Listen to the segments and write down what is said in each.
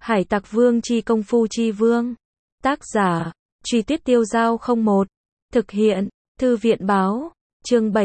Hải Tặc Vương chi công phu chi vương. Tác giả, Truy Tuyết Tiêu Dao 01. Thực hiện, Thư viện báo. Chương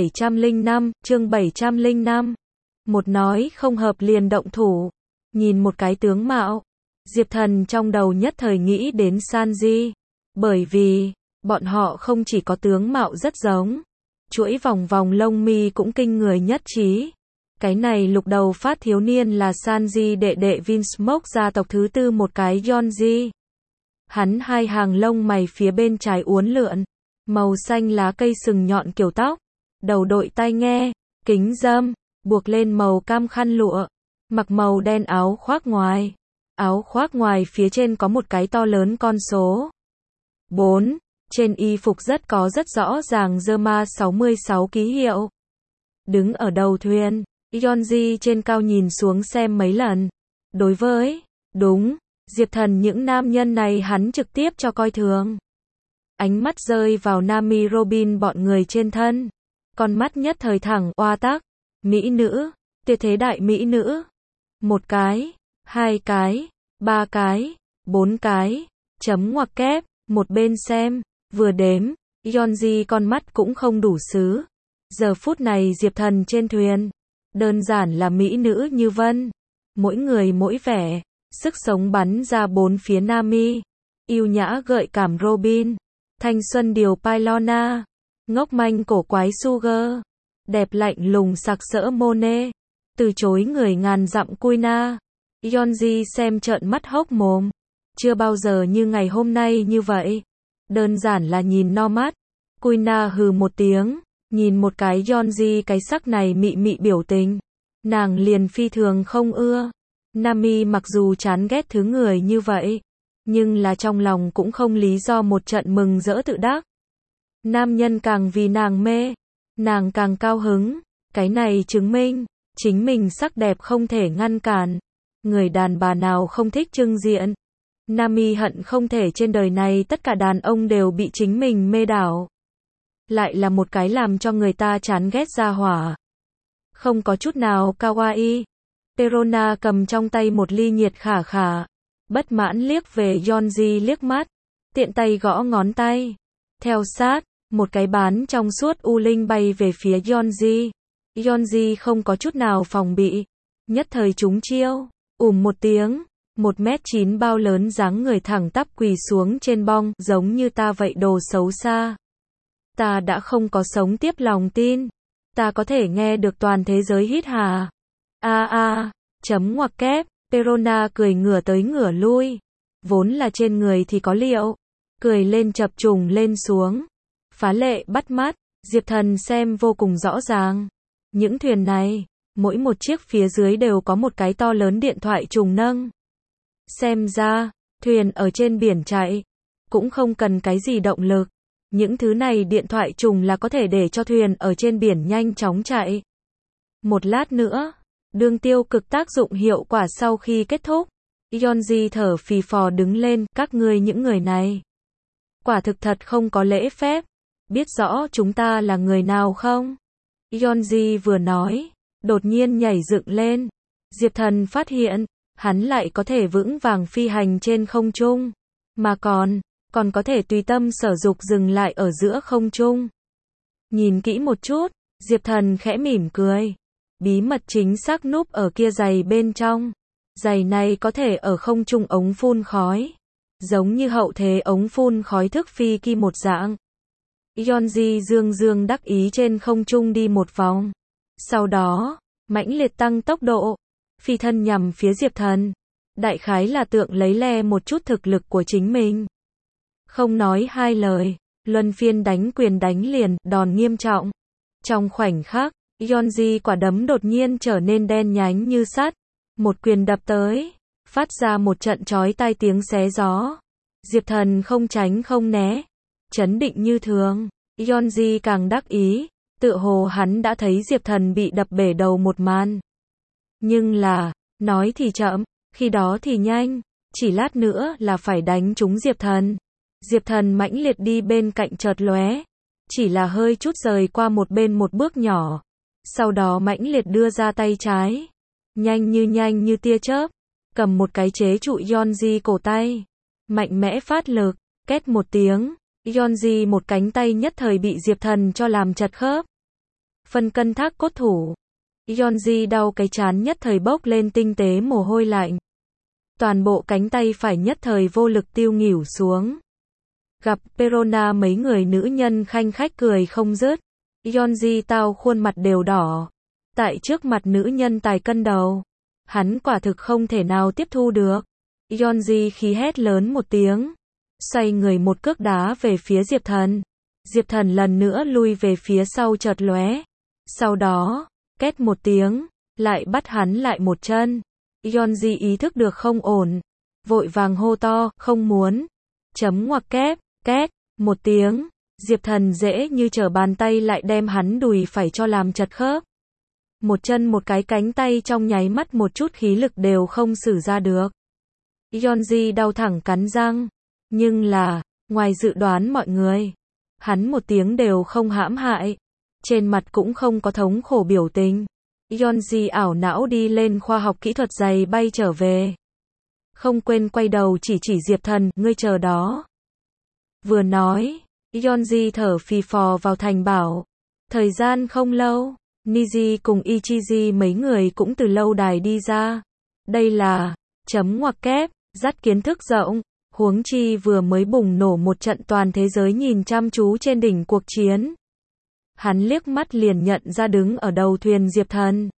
705. Một nói không hợp liền động thủ. Nhìn một cái tướng mạo, Diệp Thần trong đầu nhất thời nghĩ đến Sanji. Bởi vì, bọn họ không chỉ có tướng mạo rất giống, chuỗi vòng vòng lông mi cũng kinh người nhất trí. Cái này lục đầu phát thiếu niên là Sanji đệ đệ Vinsmoke gia tộc thứ tư một cái Yonji. Hắn hai hàng lông mày phía bên trái uốn lượn, màu xanh lá cây sừng nhọn kiểu tóc, đầu đội tai nghe, kính râm, buộc lên màu cam khăn lụa, mặc màu đen áo khoác ngoài. Áo khoác ngoài phía trên có một cái to lớn con số 4, trên y phục rất rõ ràng Zerma 66 ký hiệu. Đứng ở đầu thuyền, Yonji trên cao nhìn xuống xem mấy lần. Đối với, đúng, Diệp Thần những nam nhân này hắn trực tiếp cho coi thường. Ánh mắt rơi vào Nami Robin bọn người trên thân. Con mắt nhất thời thẳng oa tắc. Mỹ nữ, tuyệt thế đại mỹ nữ. Một cái, hai cái, ba cái, bốn cái, chấm ngoặc kép, một bên xem, vừa đếm, Yonji con mắt cũng không đủ xứ. Giờ phút này Diệp Thần trên thuyền, đơn giản là mỹ nữ như vân, mỗi người mỗi vẻ, sức sống bắn ra bốn phía Nami, yêu nhã gợi cảm Robin, thanh xuân điều Pylona, ngốc manh cổ quái Sugar, đẹp lạnh lùng sặc sỡ Monet, từ chối người ngàn dặm Kuina. Yonji xem trợn mắt hốc mồm, chưa bao giờ như ngày hôm nay như vậy, đơn giản là nhìn no mắt. Kuina hừ một tiếng, nhìn một cái Yonji cái sắc này mị mị biểu tình, nàng liền phi thường không ưa. Nami mặc dù chán ghét thứ người như vậy, nhưng là trong lòng cũng không lý do một trận mừng rỡ tự đắc. Nam nhân càng vì nàng mê, nàng càng cao hứng, cái này chứng minh, chính mình sắc đẹp không thể ngăn cản. Người đàn bà nào không thích trưng diện. Nami hận không thể trên đời này tất cả đàn ông đều bị chính mình mê đảo. Lại là một cái làm cho người ta chán ghét ra hỏa. Không có chút nào kawaii. Perona cầm trong tay một ly nhiệt khả khả. Bất mãn liếc về Yonji liếc mắt. Tiện tay gõ ngón tay. Theo sát, một cái bán trong suốt u linh bay về phía Yonji. Yonji không có chút nào phòng bị. Nhất thời trúng chiêu. Một tiếng, 1m9 bao lớn dáng người thẳng tắp quỳ xuống trên bong, giống như ta vậy đồ xấu xa. Ta đã không có sống tiếp lòng tin. Ta có thể nghe được toàn thế giới hít hà. Chấm ngoặc kép, Perona cười ngửa tới ngửa lui. Vốn là trên người thì có liệu. Cười lên chập trùng lên xuống. Phá lệ bắt mắt, Diệp Thần xem vô cùng rõ ràng. Những thuyền này, mỗi một chiếc phía dưới đều có một cái to lớn điện thoại trùng nâng. Xem ra, thuyền ở trên biển chạy, cũng không cần cái gì động lực. Những thứ này điện thoại trùng là có thể để cho thuyền ở trên biển nhanh chóng chạy. Một lát nữa, đương tiêu cực tác dụng hiệu quả sau khi kết thúc. Yonji thở phì phò đứng lên, các ngươi những người này. Quả thực thật không có lễ phép. Biết rõ chúng ta là người nào không? Yonji vừa nói, đột nhiên nhảy dựng lên. Diệp Thần phát hiện, hắn lại có thể vững vàng phi hành trên không trung. Mà còn có thể tùy tâm sở dục dừng lại ở giữa không trung. Nhìn kỹ một chút, Diệp Thần khẽ mỉm cười. Bí mật chính xác núp ở kia giày bên trong. Giày này có thể ở không trung ống phun khói. Giống như hậu thế ống phun khói thức phi kỳ một dạng. Yonji dương đắc ý trên không trung đi một vòng. Sau đó, mãnh liệt tăng tốc độ, phi thân nhằm phía Diệp Thần. Đại khái là tượng lấy le một chút thực lực của chính mình. Không nói hai lời, luân phiên đánh quyền đánh liền, đòn nghiêm trọng. Trong khoảnh khắc, Yonji quả đấm đột nhiên trở nên đen nhánh như sắt. Một quyền đập tới, phát ra một trận chói tai tiếng xé gió. Diệp Thần không tránh không né, trấn định như thường. Yonji càng đắc ý, tựa hồ hắn đã thấy Diệp Thần bị đập bể đầu một màn. Nhưng là, nói thì chậm, khi đó thì nhanh, chỉ lát nữa là phải đánh trúng Diệp Thần. Diệp Thần mãnh liệt đi bên cạnh chợt lóe, chỉ là hơi chút rời qua một bên một bước nhỏ. Sau đó mãnh liệt đưa ra tay trái, nhanh như tia chớp, cầm một cái chế trụ Yeonji cổ tay. Mạnh mẽ phát lực, két một tiếng, Yeonji một cánh tay nhất thời bị Diệp Thần cho làm chật khớp. Phân cân thác cốt thủ. Yeonji đau cái trán nhất thời bốc lên tinh tế mồ hôi lạnh. Toàn bộ cánh tay phải nhất thời vô lực tiêu nghỉu xuống. Gặp Perona mấy người nữ nhân khanh khách cười không dứt. Yeonji tao khuôn mặt đều đỏ. Tại trước mặt nữ nhân tài cân đầu, hắn quả thực không thể nào tiếp thu được. Yeonji khí hét lớn một tiếng, xoay người một cước đá về phía Diệp Thần. Diệp Thần lần nữa lui về phía sau chợt lóe. Sau đó, két một tiếng, lại bắt hắn lại một chân. Yeonji ý thức được không ổn, vội vàng hô to, không muốn. Chấm ngoặc kép, két, một tiếng, Diệp Thần dễ như trở bàn tay lại đem hắn đùi phải cho làm chật khớp. Một chân một cái cánh tay trong nháy mắt một chút khí lực đều không sử ra được. Yeonji đau thẳng cắn răng, nhưng là, ngoài dự đoán mọi người, hắn một tiếng đều không hãm hại, trên mặt cũng không có thống khổ biểu tình. Yeonji ảo não đi lên khoa học kỹ thuật giày bay trở về. Không quên quay đầu chỉ Diệp Thần, ngươi chờ đó. Vừa nói, Yeonji thở phì phò vào thành bảo. Thời gian không lâu, Niji cùng Ichiji mấy người cũng từ lâu đài đi ra. Đây là, chấm ngoặc kép, dắt kiến thức rộng. Huống chi vừa mới bùng nổ một trận toàn thế giới nhìn chăm chú trên đỉnh cuộc chiến. Hắn liếc mắt liền nhận ra đứng ở đầu thuyền Diệp Thần.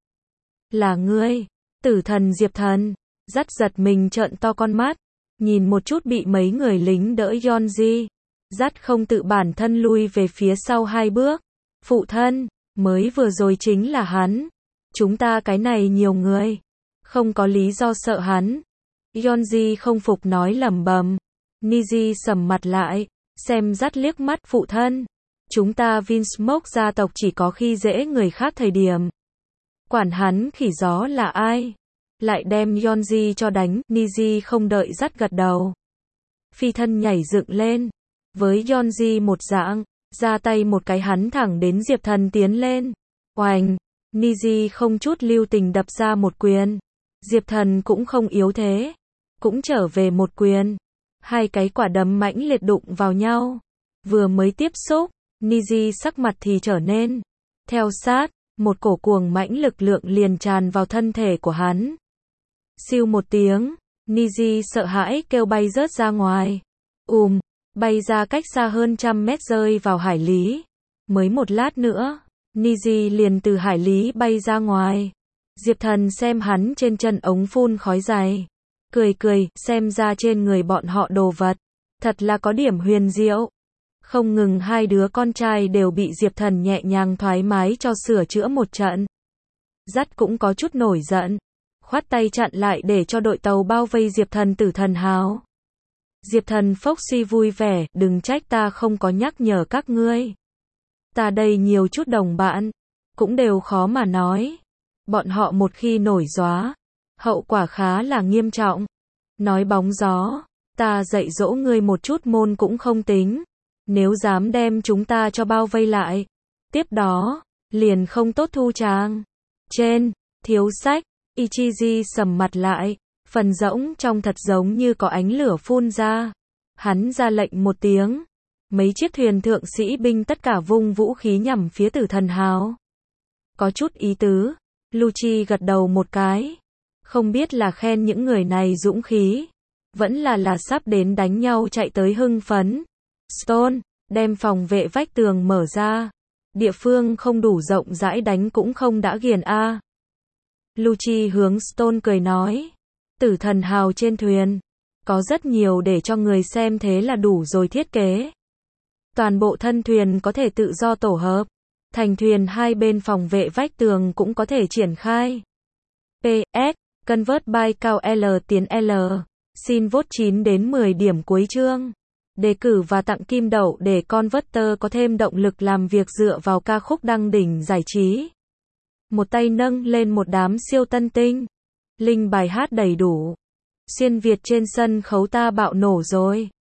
Là ngươi, Tử Thần Diệp Thần. Dắt giật mình trợn to con mắt, nhìn một chút bị mấy người lính đỡ Yeonji. Dắt không tự bản thân lui về phía sau 2 bước. Phụ thân, mới vừa rồi chính là hắn. Chúng ta cái này nhiều người, không có lý do sợ hắn. Yeonji không phục nói lẩm bẩm. Niji sầm mặt lại, xem Dắt liếc mắt phụ thân. Chúng ta Vinsmoke gia tộc chỉ có khi dễ người khác thời điểm. Quản hắn khỉ gió là ai? Lại đem Yeonji cho đánh. Niji không đợi Dắt gật đầu, phi thân nhảy dựng lên. Với Yeonji một dạng, ra tay một cái hắn thẳng đến Diệp Thần tiến lên. Oành, Niji không chút lưu tình đập ra một quyền. Diệp Thần cũng không yếu thế, cũng trở về một quyền. 2 cái quả đấm mãnh liệt đụng vào nhau. Vừa mới tiếp xúc, Niji sắc mặt thì trở nên theo sát, một cổ cuồng mãnh lực lượng liền tràn vào thân thể của hắn. Siêu một tiếng, Niji sợ hãi kêu bay rớt ra ngoài. Bay ra cách xa hơn 100 mét rơi vào hải lý. Mới một lát nữa, Niji liền từ hải lý bay ra ngoài. Diệp Thần xem hắn trên chân ống phun khói dài, cười, xem ra trên người bọn họ đồ vật, thật là có điểm huyền diệu. Không ngừng 2 đứa con trai đều bị Diệp Thần nhẹ nhàng thoải mái cho sửa chữa một trận. Dắt cũng có chút nổi giận, khoát tay chặn lại để cho đội tàu bao vây Diệp Thần Tử Thần Hào. Diệp Thần phốc suy vui vẻ, đừng trách ta không có nhắc nhở các ngươi. Ta đây nhiều chút đồng bạn, cũng đều khó mà nói. Bọn họ một khi nổi gió, hậu quả khá là nghiêm trọng. Nói bóng gió, ta dạy dỗ ngươi một chút môn cũng không tính. Nếu dám đem chúng ta cho bao vây lại, tiếp đó, liền không tốt thu tràng. Trên, thiếu sách, Ichiji sầm mặt lại, phần rỗng trong thật giống như có ánh lửa phun ra. Hắn ra lệnh một tiếng. Mấy chiếc thuyền thượng sĩ binh tất cả vung vũ khí nhằm phía Tử Thần Hào. Có chút ý tứ. Lucci gật đầu một cái. Không biết là khen những người này dũng khí, vẫn là sắp đến đánh nhau chạy tới hưng phấn. Stone, đem phòng vệ vách tường mở ra. Địa phương không đủ rộng rãi đánh cũng không đã ghiền a. Lucci hướng Stone cười nói. Tử Thần Hào trên thuyền, có rất nhiều để cho người xem thế là đủ rồi thiết kế. Toàn bộ thân thuyền có thể tự do tổ hợp. Thành thuyền 2 bên phòng vệ vách tường cũng có thể triển khai. PS, Convert by cao L tiến L. Xin vote 9 đến 10 điểm cuối chương. Đề cử và tặng kim đậu để Converter có thêm động lực làm việc dựa vào ca khúc đăng đỉnh giải trí. Một tay nâng lên một đám siêu tân tinh. Link bài hát đầy đủ. Xuyên Việt trên sân khấu ta bạo nổ rồi.